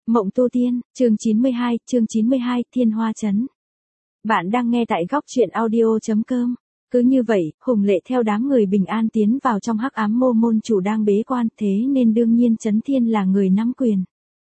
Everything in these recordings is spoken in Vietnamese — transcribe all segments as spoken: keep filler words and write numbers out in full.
Mộng tu tiên, chương chín mươi hai, chương chín mươi hai, Thiên Hoa Trấn. Bạn đang nghe tại góc truyện audio chấm com. Cứ như vậy, Hùng Lệ theo đám người bình an tiến vào trong hắc ám mô môn chủ đang bế quan, thế nên đương nhiên Trấn Thiên là người nắm quyền.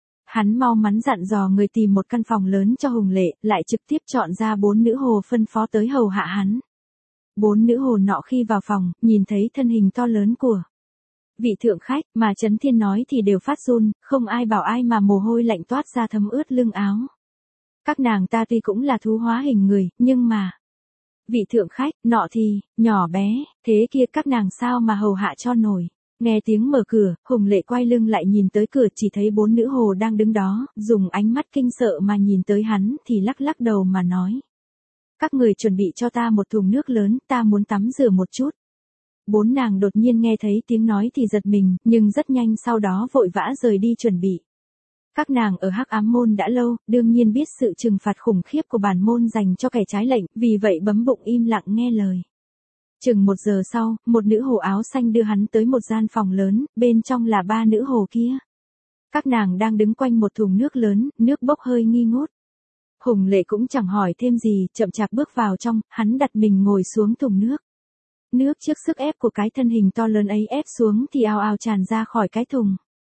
Hắn mau mắn dặn dò người tìm một căn phòng lớn cho Hùng Lệ, lại trực tiếp chọn ra bốn nữ hồ phân phó tới hầu hạ hắn. Bốn nữ hồ nọ khi vào phòng, nhìn thấy thân hình to lớn của vị thượng khách mà Trấn Thiên nói thì đều phát run, không ai bảo ai mà mồ hôi lạnh toát ra thấm ướt lưng áo. Các nàng ta tuy cũng là thú hóa hình người, nhưng mà vị thượng khách nọ thì nhỏ bé, thế kia các nàng sao mà hầu hạ cho nổi. Nghe tiếng mở cửa, Hùng Lệ quay lưng lại nhìn tới cửa, chỉ thấy bốn nữ hồ đang đứng đó, dùng ánh mắt kinh sợ mà nhìn tới hắn thì lắc lắc đầu mà nói: các người chuẩn bị cho ta một thùng nước lớn, ta muốn tắm rửa một chút. Bốn nàng đột nhiên nghe thấy tiếng nói thì giật mình, nhưng rất nhanh sau đó vội vã rời đi chuẩn bị. Các nàng ở hắc ám môn đã lâu, đương nhiên biết sự trừng phạt khủng khiếp của bản môn dành cho kẻ trái lệnh, vì vậy bấm bụng im lặng nghe lời. Chừng một giờ sau, một nữ hồ áo xanh đưa hắn tới một gian phòng lớn, bên trong là ba nữ hồ kia. Các nàng đang đứng quanh một thùng nước lớn, nước bốc hơi nghi ngút. Hùng Lệ cũng chẳng hỏi thêm gì, chậm chạp bước vào trong, hắn đặt mình ngồi xuống thùng nước. Nước trước sức ép của cái thân hình to lớn ấy ép xuống thì ào ào tràn ra khỏi cái thùng.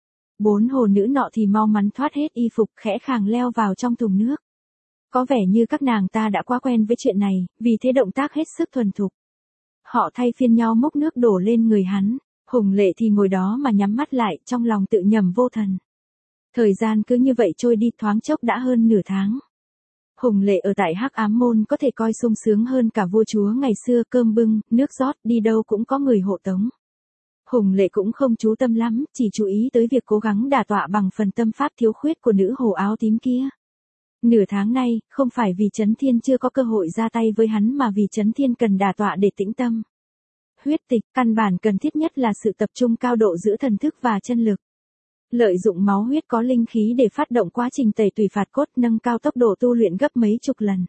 Bốn hồ nữ nọ thì mau mắn thoát hết y phục, khẽ khàng leo vào trong thùng nước. Có vẻ như các nàng ta đã quá quen với chuyện này, vì thế động tác hết sức thuần thục. Họ thay phiên nhau múc nước đổ lên người hắn, Hùng Lệ thì ngồi đó mà nhắm mắt lại, trong lòng tự nhẩm vô thần. Thời gian cứ như vậy trôi đi, thoáng chốc đã hơn nửa tháng. Hùng Lệ ở tại hắc ám môn có thể coi sung sướng hơn cả vua chúa ngày xưa, cơm bưng, nước rót, đi đâu cũng có người hộ tống. Hùng Lệ cũng không chú tâm lắm, chỉ chú ý tới việc cố gắng đả tọa bằng phần tâm pháp thiếu khuyết của nữ hồ áo tím kia. Nửa tháng nay, không phải vì Trấn Thiên chưa có cơ hội ra tay với hắn mà vì Trấn Thiên cần đả tọa để tĩnh tâm. Huyết tịch, căn bản cần thiết nhất là sự tập trung cao độ giữa thần thức và chân lực. Lợi dụng máu huyết có linh khí để phát động quá trình tẩy tùy phạt cốt, nâng cao tốc độ tu luyện gấp mấy chục lần.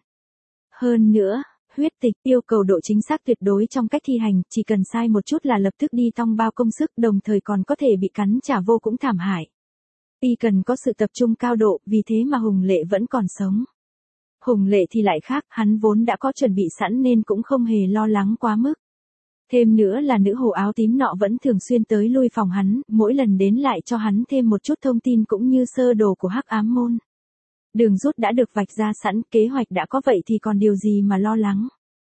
Hơn nữa, huyết tịch yêu cầu độ chính xác tuyệt đối trong cách thi hành, chỉ cần sai một chút là lập tức đi tong bao công sức, đồng thời còn có thể bị cắn trả vô cũng thảm hại. Y cần có sự tập trung cao độ, vì thế mà Hùng Lệ vẫn còn sống. Hùng Lệ thì lại khác, hắn vốn đã có chuẩn bị sẵn nên cũng không hề lo lắng quá mức. Thêm nữa là nữ hồ áo tím nọ vẫn thường xuyên tới lui phòng hắn, mỗi lần đến lại cho hắn thêm một chút thông tin cũng như sơ đồ của hắc ám môn. Đường rút đã được vạch ra sẵn, kế hoạch đã có vậy thì còn điều gì mà lo lắng.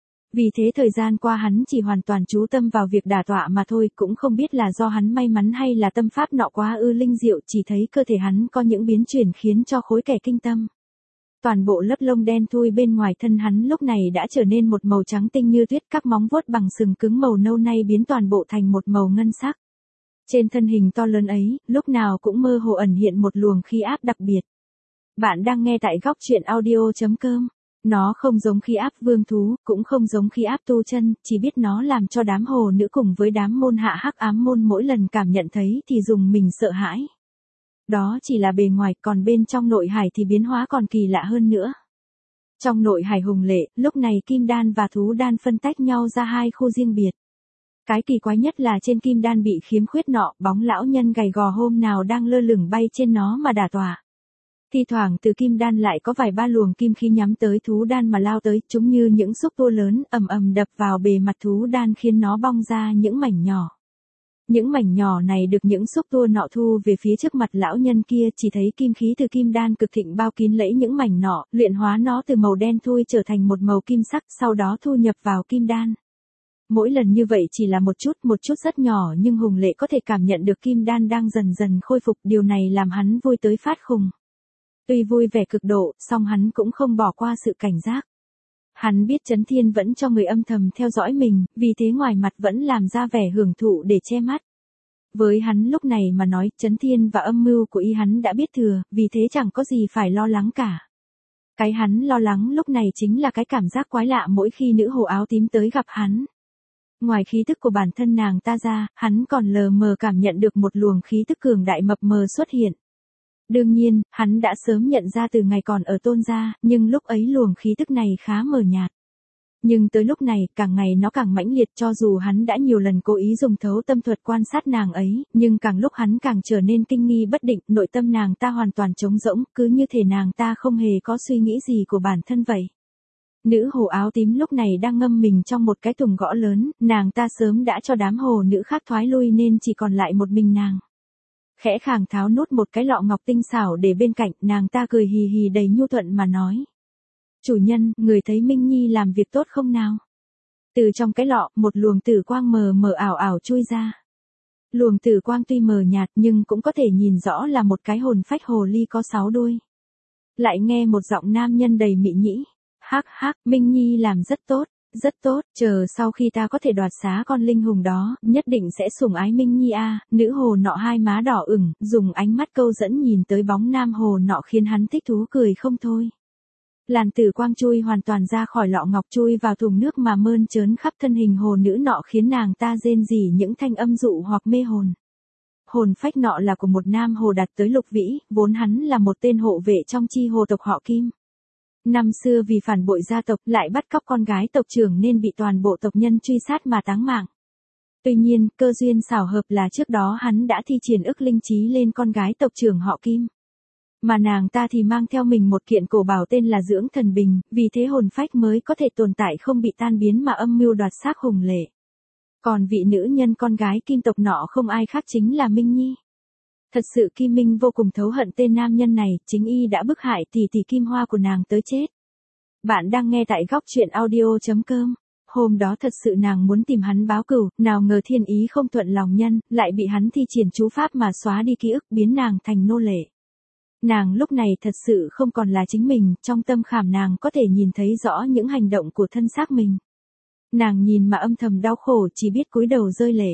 Vì thế thời gian qua hắn chỉ hoàn toàn chú tâm vào việc đả tọa mà thôi, cũng không biết là do hắn may mắn hay là tâm pháp nọ quá ư linh diệu, chỉ thấy cơ thể hắn có những biến chuyển khiến cho khối kẻ kinh tâm. Toàn bộ lớp lông đen thui bên ngoài thân hắn lúc này đã trở nên một màu trắng tinh như tuyết, các móng vuốt bằng sừng cứng màu nâu nay biến toàn bộ thành một màu ngân sắc. Trên thân hình to lớn ấy, lúc nào cũng mơ hồ ẩn hiện một luồng khí áp đặc biệt. Bạn đang nghe tại góc truyện audio chấm com. Nó không giống khí áp vương thú, cũng không giống khí áp tu chân, chỉ biết nó làm cho đám hồ nữ cùng với đám môn hạ hắc ám môn mỗi lần cảm nhận thấy thì dùng mình sợ hãi. Đó chỉ là bề ngoài, còn bên trong nội hải thì biến hóa còn kỳ lạ hơn nữa. Trong nội hải Hùng Lệ, lúc này kim đan và thú đan phân tách nhau ra hai khu riêng biệt. Cái kỳ quái nhất là trên kim đan bị khiếm khuyết nọ, bóng lão nhân gầy gò hôm nào đang lơ lửng bay trên nó mà đả tọa. Thi thoảng từ kim đan lại có vài ba luồng kim khí nhắm tới thú đan mà lao tới, chúng như những xúc tua lớn ầm ầm đập vào bề mặt thú đan khiến nó bong ra những mảnh nhỏ. Những mảnh nhỏ này được những xúc tua nọ thu về phía trước mặt lão nhân kia, chỉ thấy kim khí từ kim đan cực thịnh bao kín lẫy những mảnh nọ, luyện hóa nó từ màu đen thui trở thành một màu kim sắc, sau đó thu nhập vào kim đan. Mỗi lần như vậy chỉ là một chút, một chút rất nhỏ, nhưng Hùng Lệ có thể cảm nhận được kim đan đang dần dần khôi phục, điều này làm hắn vui tới phát khùng. Tuy vui vẻ cực độ, song hắn cũng không bỏ qua sự cảnh giác. Hắn biết Trấn Thiên vẫn cho người âm thầm theo dõi mình, vì thế ngoài mặt vẫn làm ra vẻ hưởng thụ để che mắt. Với hắn lúc này mà nói, Trấn Thiên và âm mưu của y hắn đã biết thừa, vì thế chẳng có gì phải lo lắng cả. Cái hắn lo lắng lúc này chính là cái cảm giác quái lạ mỗi khi nữ hồ áo tím tới gặp hắn. Ngoài khí tức của bản thân nàng ta ra, hắn còn lờ mờ cảm nhận được một luồng khí tức cường đại mập mờ xuất hiện. Đương nhiên, hắn đã sớm nhận ra từ ngày còn ở Tôn gia, nhưng lúc ấy luồng khí tức này khá mờ nhạt. Nhưng tới lúc này, càng ngày nó càng mãnh liệt, cho dù hắn đã nhiều lần cố ý dùng thấu tâm thuật quan sát nàng ấy, nhưng càng lúc hắn càng trở nên kinh nghi bất định, nội tâm nàng ta hoàn toàn trống rỗng, cứ như thể nàng ta không hề có suy nghĩ gì của bản thân vậy. Nữ hồ áo tím lúc này đang ngâm mình trong một cái thùng gỗ lớn, nàng ta sớm đã cho đám hồ nữ khác thoái lui nên chỉ còn lại một mình nàng. Khẽ khàng tháo nút một cái lọ ngọc tinh xảo để bên cạnh, nàng ta cười hì hì đầy nhu thuận mà nói. Chủ nhân, người thấy Minh Nhi làm việc tốt không nào? Từ trong cái lọ, một luồng tử quang mờ mờ ảo ảo chui ra. Luồng tử quang tuy mờ nhạt nhưng cũng có thể nhìn rõ là một cái hồn phách hồ ly có sáu đuôi. Lại nghe một giọng nam nhân đầy mị nhĩ. Hắc hắc, Minh Nhi làm rất tốt, rất tốt, chờ sau khi ta có thể đoạt xá con linh hùng đó, nhất định sẽ sủng ái Minh Nhi a. À. Nữ hồ nọ hai má đỏ ửng, dùng ánh mắt câu dẫn nhìn tới bóng nam hồ nọ khiến hắn thích thú cười không thôi. Làn tử quang chui hoàn toàn ra khỏi lọ ngọc chui vào thùng nước mà mơn trớn khắp thân hình hồ nữ nọ khiến nàng ta rên rỉ những thanh âm dụ hoặc mê hồn. Hồn phách nọ là của một nam hồ đạt tới lục vĩ, vốn hắn là một tên hộ vệ trong chi hồ tộc họ Kim. Năm xưa vì phản bội gia tộc lại bắt cóc con gái tộc trưởng nên bị toàn bộ tộc nhân truy sát mà táng mạng. Tuy nhiên, cơ duyên xảo hợp là trước đó hắn đã thi triển ức linh trí lên con gái tộc trưởng họ Kim. Mà nàng ta thì mang theo mình một kiện cổ bảo tên là Dưỡng Thần Bình, vì thế hồn phách mới có thể tồn tại không bị tan biến mà âm mưu đoạt xác Hùng Lệ. Còn vị nữ nhân con gái Kim tộc nọ không ai khác chính là Minh Nhi. Thật sự Kim Minh vô cùng thấu hận tên nam nhân này, chính y đã bức hại tỷ tỷ Kim Hoa của nàng tới chết. Bạn đang nghe tại góc truyện audio chấm com. Hôm đó thật sự nàng muốn tìm hắn báo cửu, nào ngờ thiên ý không thuận lòng nhân, lại bị hắn thi triển chú pháp mà xóa đi ký ức biến nàng thành nô lệ. Nàng lúc này thật sự không còn là chính mình, trong tâm khảm nàng có thể nhìn thấy rõ những hành động của thân xác mình. Nàng nhìn mà âm thầm đau khổ chỉ biết cúi đầu rơi lệ.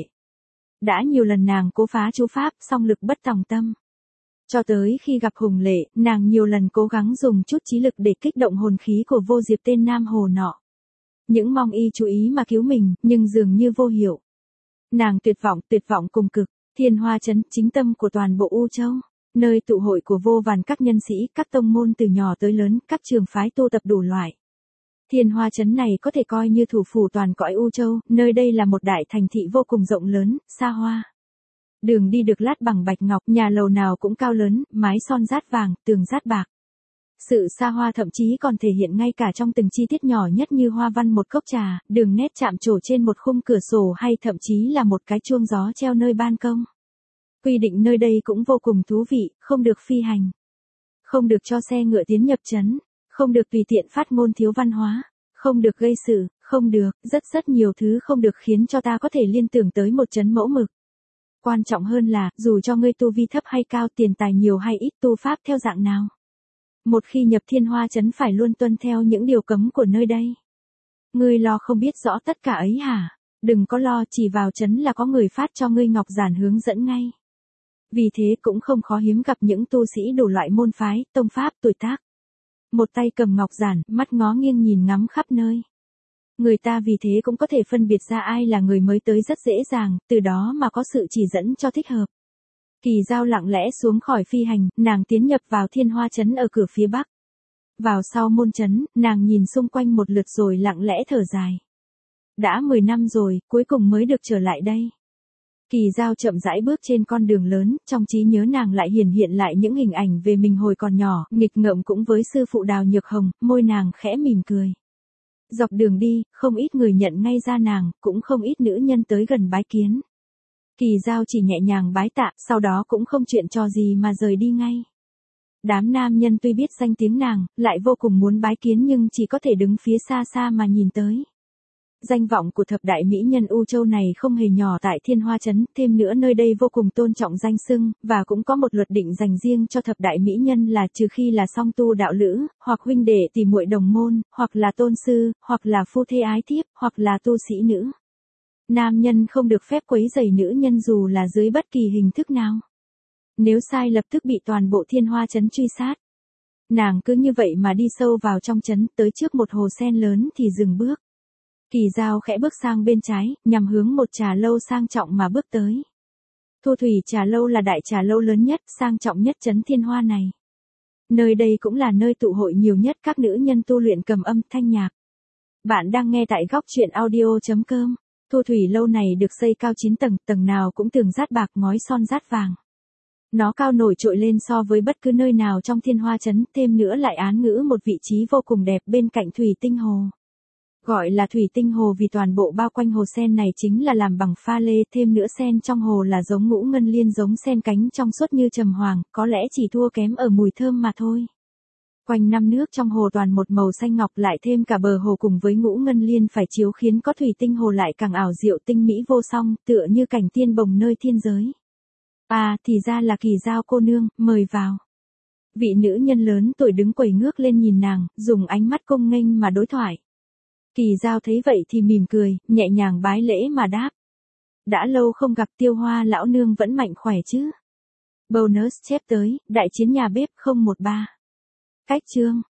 Đã nhiều lần nàng cố phá chú pháp, song lực bất tòng tâm. Cho tới khi gặp Hùng Lệ, nàng nhiều lần cố gắng dùng chút trí lực để kích động hồn khí của vô diệp tên nam hồ nọ. Những mong y chú ý mà cứu mình, nhưng dường như vô hiệu. Nàng tuyệt vọng, tuyệt vọng cùng cực, Thiên Hoa Trấn, chính tâm của toàn bộ U Châu. Nơi tụ hội của vô vàn các nhân sĩ, các tông môn từ nhỏ tới lớn, các trường phái tu tập đủ loại. Thiên Hoa Trấn này có thể coi như thủ phủ toàn cõi U Châu, nơi đây là một đại thành thị vô cùng rộng lớn, xa hoa. Đường đi được lát bằng bạch ngọc, nhà lầu nào cũng cao lớn, mái son rát vàng, tường rát bạc. Sự xa hoa thậm chí còn thể hiện ngay cả trong từng chi tiết nhỏ nhất như hoa văn một cốc trà, đường nét chạm trổ trên một khung cửa sổ hay thậm chí là một cái chuông gió treo nơi ban công. Quy định nơi đây cũng vô cùng thú vị, không được phi hành. Không được cho xe ngựa tiến nhập trấn. Không được tùy tiện phát ngôn thiếu văn hóa. Không được gây sự, không được, rất rất nhiều thứ không được khiến cho ta có thể liên tưởng tới một trấn mẫu mực. Quan trọng hơn là, dù cho ngươi tu vi thấp hay cao, tiền tài nhiều hay ít, tu pháp theo dạng nào. Một khi nhập Thiên Hoa Trấn phải luôn tuân theo những điều cấm của nơi đây. Ngươi lo không biết rõ tất cả ấy hả? Đừng có lo, chỉ vào trấn là có người phát cho ngươi ngọc giản hướng dẫn ngay. Vì thế cũng không khó hiếm gặp những tu sĩ đủ loại môn phái, tông pháp, tuổi tác. Một tay cầm ngọc giản, mắt ngó nghiêng nhìn ngắm khắp nơi. Người ta vì thế cũng có thể phân biệt ra ai là người mới tới rất dễ dàng, từ đó mà có sự chỉ dẫn cho thích hợp. Kỳ Giao lặng lẽ xuống khỏi phi hành, nàng tiến nhập vào Thiên Hoa Trấn ở cửa phía bắc. Vào sau môn trấn, nàng nhìn xung quanh một lượt rồi lặng lẽ thở dài. Đã mười năm rồi, cuối cùng mới được trở lại đây. Kỳ Giao chậm rãi bước trên con đường lớn, trong trí nhớ nàng lại hiển hiện lại những hình ảnh về mình hồi còn nhỏ, nghịch ngợm cũng với sư phụ Đào Nhược Hồng, môi nàng khẽ mỉm cười. Dọc đường đi, không ít người nhận ngay ra nàng, cũng không ít nữ nhân tới gần bái kiến. Kỳ Giao chỉ nhẹ nhàng bái tạ, sau đó cũng không chuyện trò gì mà rời đi ngay. Đám nam nhân tuy biết danh tiếng nàng, lại vô cùng muốn bái kiến nhưng chỉ có thể đứng phía xa xa mà nhìn tới. Danh vọng của thập đại mỹ nhân U Châu này không hề nhỏ tại Thiên Hoa Trấn, thêm nữa nơi đây vô cùng tôn trọng danh xưng, và cũng có một luật định dành riêng cho thập đại mỹ nhân là trừ khi là song tu đạo lữ, hoặc huynh đệ tỷ muội đồng môn, hoặc là tôn sư, hoặc là phu thê ái thiếp, hoặc là tu sĩ nữ. Nam nhân không được phép quấy rầy nữ nhân dù là dưới bất kỳ hình thức nào. Nếu sai lập tức bị toàn bộ Thiên Hoa Trấn truy sát. Nàng cứ như vậy mà đi sâu vào trong trấn, tới trước một hồ sen lớn thì dừng bước. Kỳ Giao khẽ bước sang bên trái, nhằm hướng một trà lâu sang trọng mà bước tới. Thu Thủy Trà Lâu là đại trà lâu lớn nhất, sang trọng nhất trấn Thiên Hoa này. Nơi đây cũng là nơi tụ hội nhiều nhất các nữ nhân tu luyện cầm âm thanh nhạc. Bạn đang nghe tại góc chuyện audio chấm com. Thu thủy lâu này được xây cao chín tầng, tầng nào cũng tường rát bạc ngói son rát vàng. Nó cao nổi trội lên so với bất cứ nơi nào trong Thiên Hoa Trấn, thêm nữa lại án ngữ một vị trí vô cùng đẹp bên cạnh thủy tinh hồ. Gọi là thủy tinh hồ vì toàn bộ bao quanh hồ sen này chính là làm bằng pha lê, thêm nữa sen trong hồ là giống ngũ ngân liên, giống sen cánh trong suốt như trầm hoàng, có lẽ chỉ thua kém ở mùi thơm mà thôi. Quanh năm nước trong hồ toàn một màu xanh ngọc, lại thêm cả bờ hồ cùng với ngũ ngân liên phải chiếu khiến có thủy tinh hồ lại càng ảo diệu tinh mỹ vô song, tựa như cảnh tiên bồng nơi thiên giới. À, thì ra là Kỳ Dao cô nương, mời vào. Vị nữ nhân lớn tuổi đứng quẩy ngước lên nhìn nàng, dùng ánh mắt cung nghênh mà đối thoại. Kỳ Dao thấy vậy thì mỉm cười, nhẹ nhàng bái lễ mà đáp. Đã lâu không gặp, Tiêu Hoa lão nương vẫn mạnh khỏe chứ? Bonus chép tới, đại chiến nhà bếp không một ba. Cách chương.